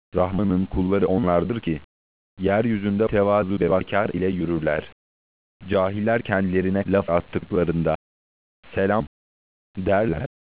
Rahman'ın kulları onlardır ki, yeryüzünde tevazu ve vakar ile yürürler. Cahiller kendilerine laf attıklarında, selam derler.